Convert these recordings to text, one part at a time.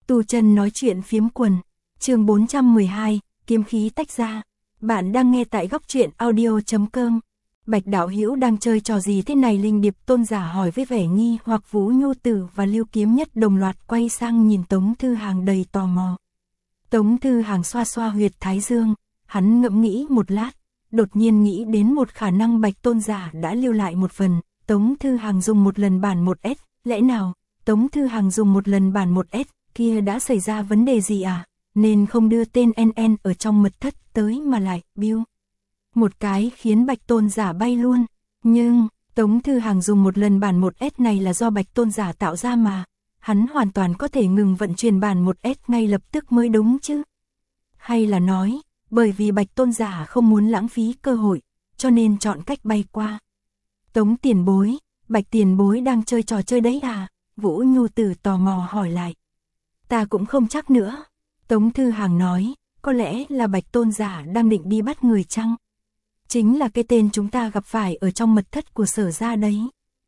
Tu chân nói chuyện phiếm quần, chương 412, kiếm khí tách ra. Bạn đang nghe tại góc truyện audio.com. Bạch đạo hữu đang chơi trò gì thế này? Linh Điệp tôn giả hỏi với vẻ nghi hoặc. Vũ Nhu Tử và Lưu Kiếm Nhất đồng loạt quay sang nhìn Tống Thư Hàng đầy tò mò. Tống Thư Hàng xoa xoa huyệt thái dương, hắn ngẫm nghĩ một lát, đột nhiên nghĩ đến một khả năng Bạch tôn giả đã lưu lại một phần. Tống Thư Hàng dùng một lần bản 1S, lẽ nào Tống Thư Hàng dùng một lần bản 1S kia đã xảy ra vấn đề gì à? Nên không đưa tên NN ở trong mật thất tới mà lại biêu một cái khiến Bạch tôn giả bay luôn. Nhưng Tống Thư Hàng dùng một lần bản 1S này là do Bạch tôn giả tạo ra mà, hắn hoàn toàn có thể ngừng vận chuyển bản 1S ngay lập tức mới đúng chứ. Hay là nói, bởi vì Bạch tôn giả không muốn lãng phí cơ hội, cho nên chọn cách bay qua. Tống tiền bối, Bạch tiền bối đang chơi trò chơi đấy à? Vũ Nhu Tử tò mò hỏi lại. Ta cũng không chắc nữa. Tống Thư Hàng nói, có lẽ là Bạch tôn giả đang định đi bắt người chăng? Chính là cái tên chúng ta gặp phải ở trong mật thất của Sở gia đấy.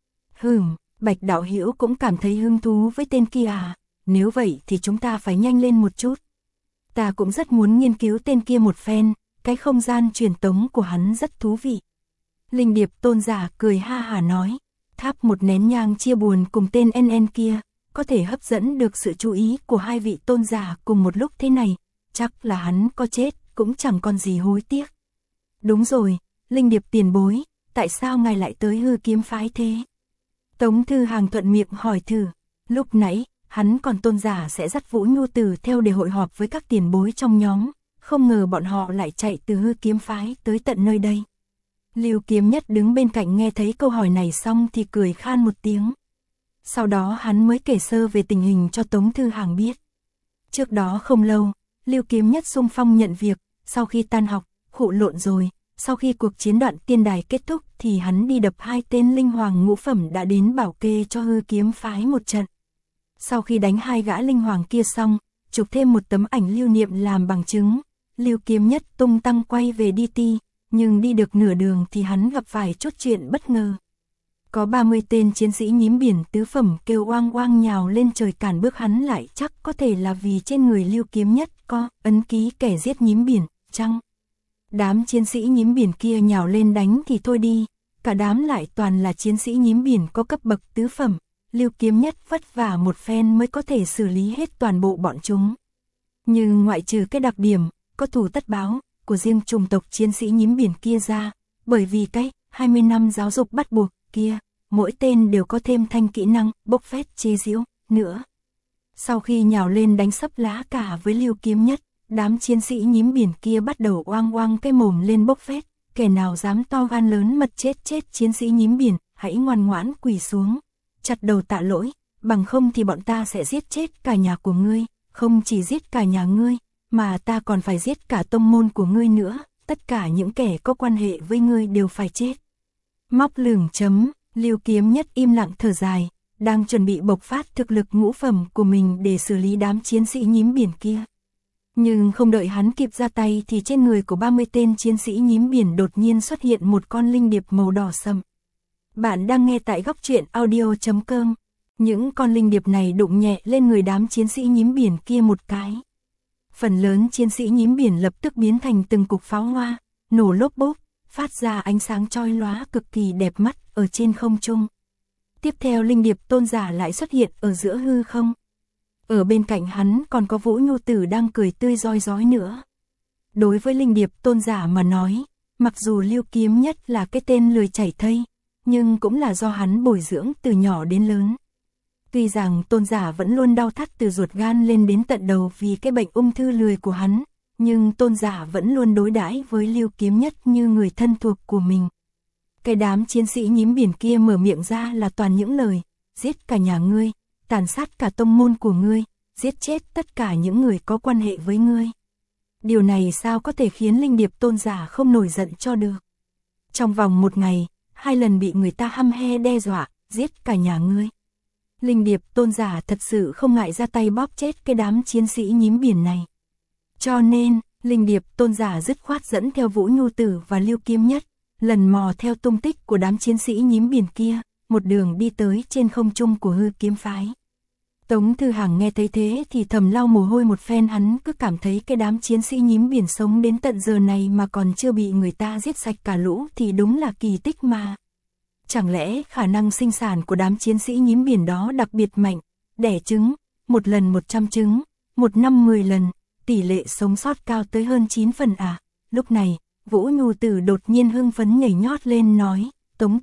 Bạch đạo hữu cũng cảm thấy hứng thú với tên kia à? Nếu vậy thì chúng ta phải nhanh lên một chút. Ta cũng rất muốn nghiên cứu tên kia một phen, cái không gian truyền tống của hắn rất thú vị. Linh Điệp tôn giả cười ha hả nói, thắp một nén nhang chia buồn cùng tên NN kia, có thể hấp dẫn được sự chú ý của hai vị tôn giả cùng một lúc thế này, chắc là hắn có chết cũng chẳng còn gì hối tiếc. Đúng rồi, Linh Điệp tiền bối, tại sao ngài lại tới Hư Kiếm phái thế? Tống Thư Hàng thuận miệng hỏi thử, lúc nãy, hắn còn tôn giả sẽ dắt Vũ Nhu Tử theo để hội họp với các tiền bối trong nhóm, không ngờ bọn họ lại chạy từ Hư Kiếm phái tới tận nơi đây. Lưu Kiếm Nhất đứng bên cạnh nghe thấy câu hỏi này xong thì cười khan một tiếng. Sau đó hắn mới kể sơ về tình hình cho Tống Thư Hàng biết. Trước đó không lâu, Lưu Kiếm Nhất xung phong nhận việc, sau khi tan học, khụ lộn rồi, sau khi cuộc chiến đoạn tiên đài kết thúc thì hắn đi đập hai tên linh hoàng ngũ phẩm đã đến bảo kê cho Hư Kiếm phái một trận. Sau khi đánh hai gã linh hoàng kia xong, chụp thêm một tấm ảnh lưu niệm làm bằng chứng, Lưu Kiếm Nhất tung tăng quay về DT, nhưng đi được nửa đường thì hắn gặp phải chút chuyện bất ngờ. Có 30 tên chiến sĩ nhím biển tứ phẩm kêu oang oang nhào lên trời cản bước hắn lại, chắc có thể là vì trên người Lưu Kiếm Nhất có ấn ký kẻ giết nhím biển, chăng? Đám chiến sĩ nhím biển kia nhào lên đánh thì thôi đi, cả đám lại toàn là chiến sĩ nhím biển có cấp bậc tứ phẩm, Lưu Kiếm Nhất vất vả một phen mới có thể xử lý hết toàn bộ bọn chúng. Nhưng ngoại trừ cái đặc điểm, có thù tất báo, của riêng chủng tộc chiến sĩ nhím biển kia ra, bởi vì cái 20 năm giáo dục bắt buộc kia, mỗi tên đều có thêm thanh kỹ năng bốc phét chế giễu nữa. Sau khi nhào lên đánh sấp lá cả với Lưu Kiếm Nhất, đám chiến sĩ nhím biển kia bắt đầu oang oang cái mồm lên bốc phét, kẻ nào dám to gan lớn mật chết chiến sĩ nhím biển, hãy ngoan ngoãn quỳ xuống, chặt đầu tạ lỗi, bằng không thì bọn ta sẽ giết chết cả nhà của ngươi, không chỉ giết cả nhà ngươi, mà ta còn phải giết cả tông môn của ngươi nữa, tất cả những kẻ có quan hệ với ngươi đều phải chết. Móc lửng chấm, Lưu Kiếm Nhất im lặng thở dài, đang chuẩn bị bộc phát thực lực ngũ phẩm của mình để xử lý đám chiến sĩ nhím biển kia. Nhưng không đợi hắn kịp ra tay thì trên người của 30 tên chiến sĩ nhím biển đột nhiên xuất hiện một con linh điệp màu đỏ sậm. Bạn đang nghe tại góc truyện audio.com. Những con linh điệp này đụng nhẹ lên người đám chiến sĩ nhím biển kia một cái. Phần lớn chiến sĩ nhím biển lập tức biến thành từng cục pháo hoa, nổ lốp bốp, phát ra ánh sáng chói lóa cực kỳ đẹp mắt ở trên không trung. Tiếp theo linh điệp tôn giả lại xuất hiện ở giữa hư không. Ở bên cạnh hắn còn có Vũ Nhu Tử đang cười tươi rói rói nữa. Đối với linh điệp tôn giả mà nói, mặc dù Lưu Kiếm Nhất là cái tên lười chảy thây, nhưng cũng là do hắn bồi dưỡng từ nhỏ đến lớn. Tuy rằng tôn giả vẫn luôn đau thắt từ ruột gan lên đến tận đầu vì cái bệnh ung thư lười của hắn, nhưng tôn giả vẫn luôn đối đãi với Lưu Kiếm Nhất như người thân thuộc của mình. Cái đám chiến sĩ nhím biển kia mở miệng ra là toàn những lời, giết cả nhà ngươi, tàn sát cả tông môn của ngươi, giết chết tất cả những người có quan hệ với ngươi. Điều này sao có thể khiến linh điệp tôn giả không nổi giận cho được. Trong vòng một ngày, 2 lần bị người ta hăm he đe dọa, giết cả nhà ngươi. Linh điệp tôn giả thật sự không ngại ra tay bóp chết cái đám chiến sĩ nhím biển này. Cho nên, linh điệp tôn giả dứt khoát dẫn theo Vũ Nhu Tử và Lưu Kiếm Nhất, lần mò theo tung tích của đám chiến sĩ nhím biển kia, một đường đi tới trên không trung của Hư Kiếm phái. Tống Thư Hàng nghe thấy thế thì thầm lau mồ hôi một phen, hắn cứ cảm thấy cái đám chiến sĩ nhím biển sống đến tận giờ này mà còn chưa bị người ta giết sạch cả lũ thì đúng là kỳ tích mà. Chẳng lẽ khả năng sinh sản của đám chiến sĩ nhím biển đó đặc biệt mạnh, đẻ trứng, một lần 100 trứng, một năm 10 lần, tỷ lệ sống sót cao tới hơn 9 phần à? Lúc này, Vũ Nhu Tử đột nhiên hưng phấn nhảy nhót lên nói, Tống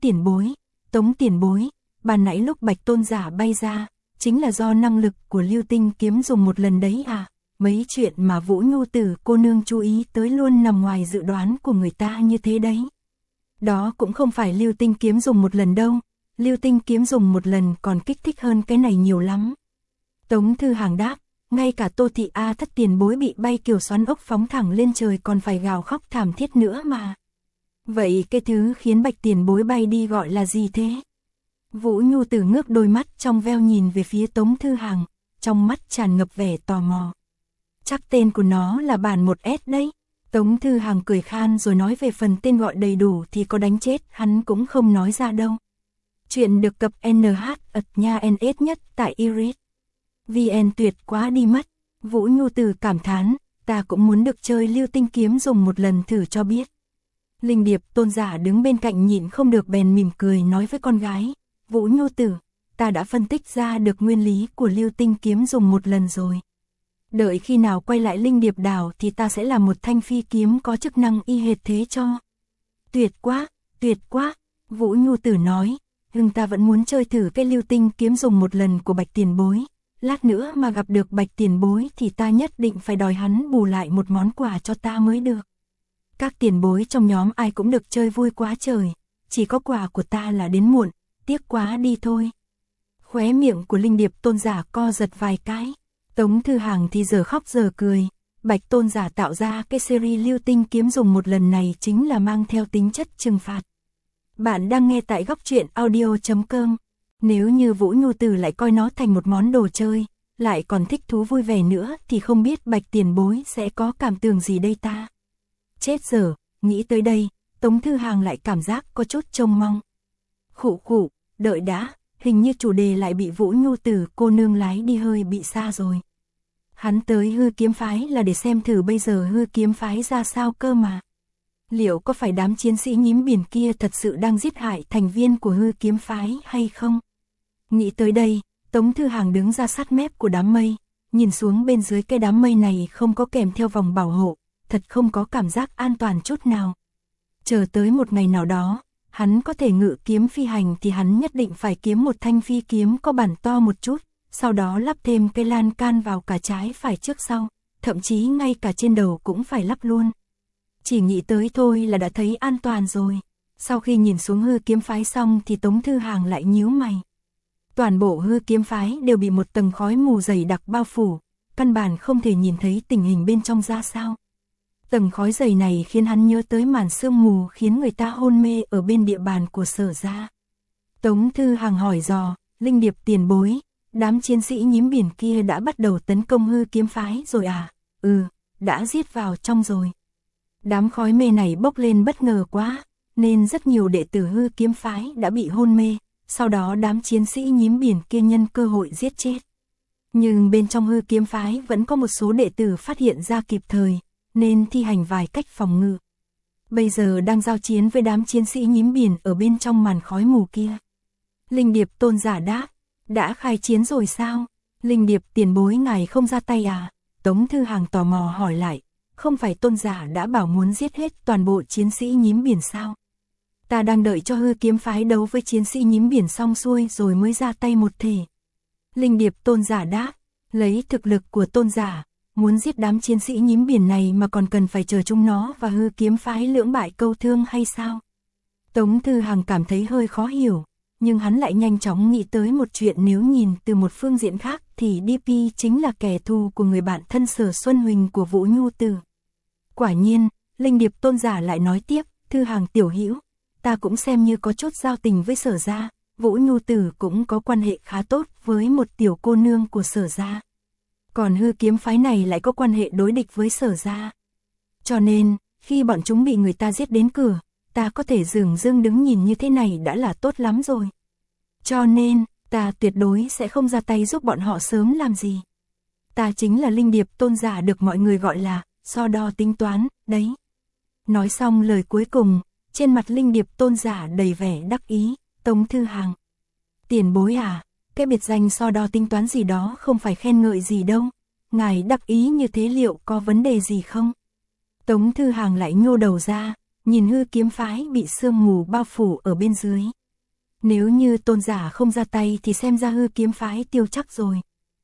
tiền bối, bà nãy lúc Bạch Tôn giả bay ra, chính là do năng lực của Lưu Tinh kiếm dùng một lần đấy à? Mấy chuyện mà Vũ Nhu Tử cô nương chú ý tới luôn nằm ngoài dự đoán của người ta như thế đấy. Đó cũng không phải Lưu Tinh kiếm dùng một lần đâu, Lưu Tinh kiếm dùng một lần còn kích thích hơn cái này nhiều lắm. Tống Thư Hàng đáp, ngay cả Tô Thị A Thất tiền bối bị bay kiều xoắn ốc phóng thẳng lên trời còn phải gào khóc thảm thiết nữa mà. Vậy cái thứ khiến Bạch tiền bối bay đi gọi là gì thế? Vũ Nhu Tử ngước đôi mắt trong veo nhìn về phía Tống Thư Hàng, trong mắt tràn ngập vẻ tò mò. Chắc tên của nó là bản 1S đấy. Tống Thư Hàng cười khan rồi nói về phần tên gọi đầy đủ thì có đánh chết hắn cũng không nói ra đâu. Chuyện được cập NH@nha.ns nhất tại Iris. VN tuyệt quá đi mất. Vũ Nhu Tử cảm thán, ta cũng muốn được chơi Lưu Tinh kiếm dùng một lần thử cho biết. Linh Điệp Tôn giả đứng bên cạnh nhịn không được bèn mỉm cười nói với con gái, Vũ Nhu Tử, ta đã phân tích ra được nguyên lý của Lưu Tinh kiếm dùng một lần rồi. Đợi khi nào quay lại Linh Điệp đảo thì ta sẽ làm một thanh phi kiếm có chức năng y hệt thế cho. Tuyệt quá, Vũ Nhu Tử nói, ta vẫn muốn chơi thử cái Lưu Tinh kiếm dùng một lần của Bạch tiền bối. Lát nữa mà gặp được Bạch tiền bối thì ta nhất định phải đòi hắn bù lại một món quà cho ta mới được. Các tiền bối trong nhóm ai cũng được chơi vui quá trời, chỉ có quà của ta là đến muộn, tiếc quá đi thôi. Khóe miệng của Linh Điệp Tôn giả co giật vài cái. Tống Thư Hàng thì giờ khóc giờ cười, Bạch Tôn giả tạo ra cái series Lưu Tinh kiếm dùng một lần này chính là mang theo tính chất trừng phạt. Bạn đang nghe tại góc truyện audio.com. Nếu như Vũ Nhu Tử lại coi nó thành một món đồ chơi, lại còn thích thú vui vẻ nữa thì không biết Bạch tiền bối sẽ có cảm tưởng gì đây ta. Chết giờ, nghĩ tới đây, Tống Thư Hàng lại cảm giác có chút trông mong. Khụ, đợi đã, hình như chủ đề lại bị Vũ Nhu Tử cô nương lái đi hơi bị xa rồi. Hắn tới Hư Kiếm Phái là để xem thử bây giờ Hư Kiếm Phái ra sao cơ mà. Liệu có phải đám chiến sĩ nhím biển kia thật sự đang giết hại thành viên của Hư Kiếm Phái hay không? Nghĩ tới đây, Tống Thư Hàng đứng ra sát mép của đám mây, nhìn xuống bên dưới cái đám mây này không có kèm theo vòng bảo hộ, thật không có cảm giác an toàn chút nào. Chờ tới một ngày nào đó, hắn có thể ngự kiếm phi hành thì hắn nhất định phải kiếm một thanh phi kiếm có bản to một chút, sau đó lắp thêm cái lan can vào cả trái phải trước sau, thậm chí ngay cả trên đầu cũng phải lắp luôn. Chỉ nghĩ tới thôi là đã thấy an toàn rồi. Sau khi nhìn xuống Hư Kiếm Phái xong thì Tống Thư Hàng lại nhíu mày. Toàn bộ Hư Kiếm Phái đều bị một tầng khói mù dày đặc bao phủ, căn bản không thể nhìn thấy tình hình bên trong ra sao. Tầng khói dày này khiến hắn nhớ tới màn sương mù khiến người ta hôn mê ở bên địa bàn của Sở gia. Tống Thư Hàng hỏi dò, Linh Điệp tiền bối, đám chiến sĩ nhím biển kia đã bắt đầu tấn công Hư Kiếm Phái rồi à? Đã giết vào trong rồi. Đám khói mê này bốc lên bất ngờ quá, nên rất nhiều đệ tử Hư Kiếm Phái đã bị hôn mê, sau đó đám chiến sĩ nhím biển kia nhân cơ hội giết chết. Nhưng bên trong Hư Kiếm Phái vẫn có một số đệ tử phát hiện ra kịp thời, nên thi hành vài cách phòng ngự. Bây giờ đang giao chiến với đám chiến sĩ nhím biển ở bên trong màn khói mù kia. Linh Điệp Tôn giả đáp, đã khai chiến rồi sao? Linh Điệp tiền bối ngài không ra tay à? Tống Thư Hàng tò mò hỏi lại, không phải Tôn giả đã bảo muốn giết hết toàn bộ chiến sĩ nhím biển sao? Ta đang đợi cho Hư Kiếm Phái đấu với chiến sĩ nhím biển xong xuôi rồi mới ra tay một thể. Linh Điệp Tôn giả đáp, lấy thực lực của Tôn giả, muốn giết đám chiến sĩ nhím biển này mà còn cần phải chờ chúng nó và Hư Kiếm Phái lưỡng bại câu thương hay sao? Tống Thư Hàng cảm thấy hơi khó hiểu, nhưng hắn lại nhanh chóng nghĩ tới một chuyện, nếu nhìn từ một phương diện khác thì DP chính là kẻ thù của người bạn thân Sở Xuân Huỳnh của Vũ Nhu Tử. Quả nhiên, Linh Điệp Tôn giả lại nói tiếp, Thư Hàng tiểu hữu, ta cũng xem như có chút giao tình với Sở gia, Vũ Nhu Tử cũng có quan hệ khá tốt với một tiểu cô nương của Sở gia. Còn Hư Kiếm Phái này lại có quan hệ đối địch với Sở gia. Cho nên, khi bọn chúng bị người ta giết đến cửa, ta có thể dửng dưng đứng nhìn như thế này đã là tốt lắm rồi. Cho nên, Ta tuyệt đối sẽ không ra tay giúp bọn họ sớm làm gì. Ta chính là linh điệp tôn giả được mọi người gọi là so đo tính toán, đấy. Nói xong lời cuối cùng, trên mặt linh điệp tôn giả đầy vẻ đắc ý. Tống Thư Hàng: tiền bối à, cái biệt danh so đo tính toán gì đó không phải khen ngợi gì đâu. Ngài đắc ý như thế liệu có vấn đề gì không? Tống Thư Hàng lại nhô đầu ra, nhìn hư kiếm phái bị sương mù bao phủ ở bên dưới. Nếu như tôn giả không ra tay thì xem ra hư kiếm phái tiêu chắc rồi.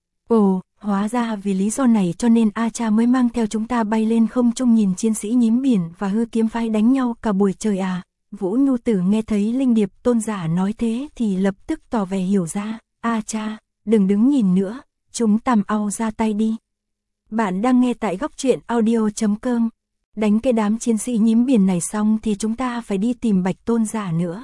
Ồ, hóa ra vì lý do này cho nên A Cha mới mang theo chúng ta bay lên không trung nhìn chiến sĩ nhím biển và hư kiếm phái đánh nhau cả buổi trời à. Vũ Nhu Tử nghe thấy linh điệp tôn giả nói thế thì lập tức tỏ vẻ hiểu ra. A Cha, đừng đứng nhìn nữa, chúng ta mau ra tay đi. Bạn đang nghe tại góc truyện audio.com. Đánh cái đám chiến sĩ nhím biển này xong thì chúng ta phải đi tìm Bạch tôn giả nữa.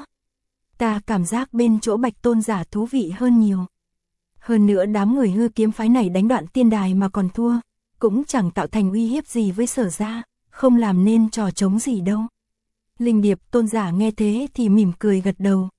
Ta cảm giác bên chỗ Bạch tôn giả thú vị hơn nhiều. Hơn nữa đám người hư kiếm phái này đánh đoạn tiên đài mà còn thua, cũng chẳng tạo thành uy hiếp gì với Sở gia, không làm nên trò trống gì đâu. Linh điệp tôn giả nghe thế thì mỉm cười gật đầu.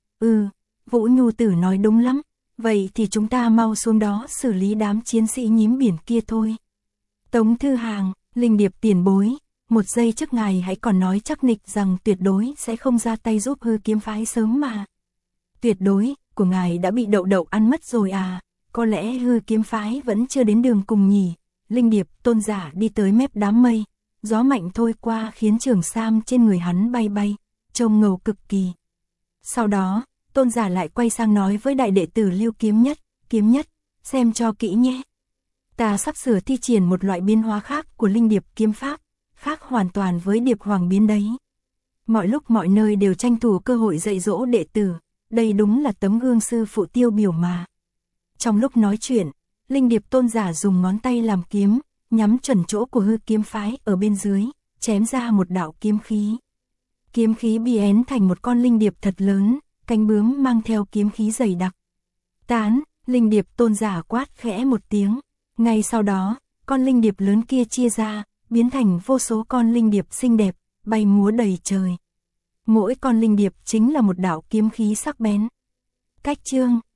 Vũ Nhu Tử nói đúng lắm. Vậy thì chúng ta mau xuống đó xử lý đám chiến sĩ nhím biển kia thôi. Tống Thư Hàng: linh điệp tiền bối, một giây trước ngài hãy còn nói chắc nịch rằng tuyệt đối sẽ không ra tay giúp hư kiếm phái sớm mà. Tuyệt đối của ngài đã bị đậu đậu ăn mất rồi à, có lẽ hư kiếm phái vẫn chưa đến đường cùng nhỉ. Linh điệp tôn giả đi tới mép đám mây, gió mạnh thôi qua khiến trường sam trên người hắn bay bay, trông ngầu cực kỳ. Sau đó, tôn giả lại quay sang nói với đại đệ tử Lưu Kiếm Nhất, xem cho kỹ nhé. Ta sắp sửa thi triển một loại biến hóa khác của linh điệp kiếm pháp, khác hoàn toàn với điệp hoàng biến đấy. Mọi lúc mọi nơi đều tranh thủ cơ hội dạy dỗ đệ tử, đây đúng là tấm gương sư phụ tiêu biểu mà. Trong lúc nói chuyện, linh điệp tôn giả dùng ngón tay làm kiếm, nhắm chuẩn chỗ của hư kiếm phái ở bên dưới, chém ra một đạo kiếm khí. Kiếm khí biến thành một con linh điệp thật lớn, cánh bướm mang theo kiếm khí dày đặc. Tán, linh điệp tôn giả quát khẽ một tiếng. Ngay sau đó, con linh điệp lớn kia chia ra, biến thành vô số con linh điệp xinh đẹp, bay múa đầy trời. Mỗi con linh điệp chính là một đạo kiếm khí sắc bén. Cách chương